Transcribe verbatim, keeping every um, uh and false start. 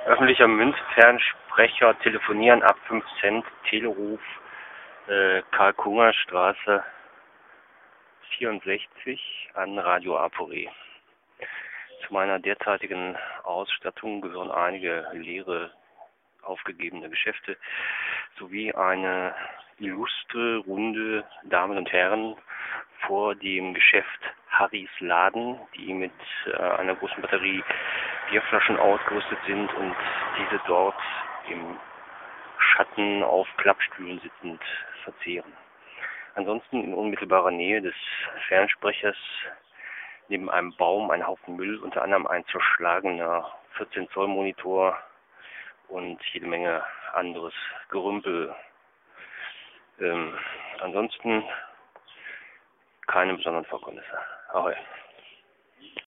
Öffentlicher Münzfernsprecher, telefonieren ab fünf Cent, Teleruf, äh, Karl-Kunger-Straße vierundsechzig an Radio Apore. Zu meiner derzeitigen Ausstattung gehören einige leere, aufgegebene Geschäfte sowie eine illustre Runde Damen und Herren vor dem Geschäft Harrys Laden, die mit äh, einer großen Batterie Bierflaschen ausgerüstet sind und diese dort im Schatten auf Klappstühlen sitzend verzehren. Ansonsten in unmittelbarer Nähe des Fernsprechers neben einem Baum ein Haufen Müll, unter anderem ein zerschlagener vierzehn Zoll Monitor und jede Menge anderes Gerümpel. Ähm, ansonsten keine besonderen Vorkommnisse. Ahoi.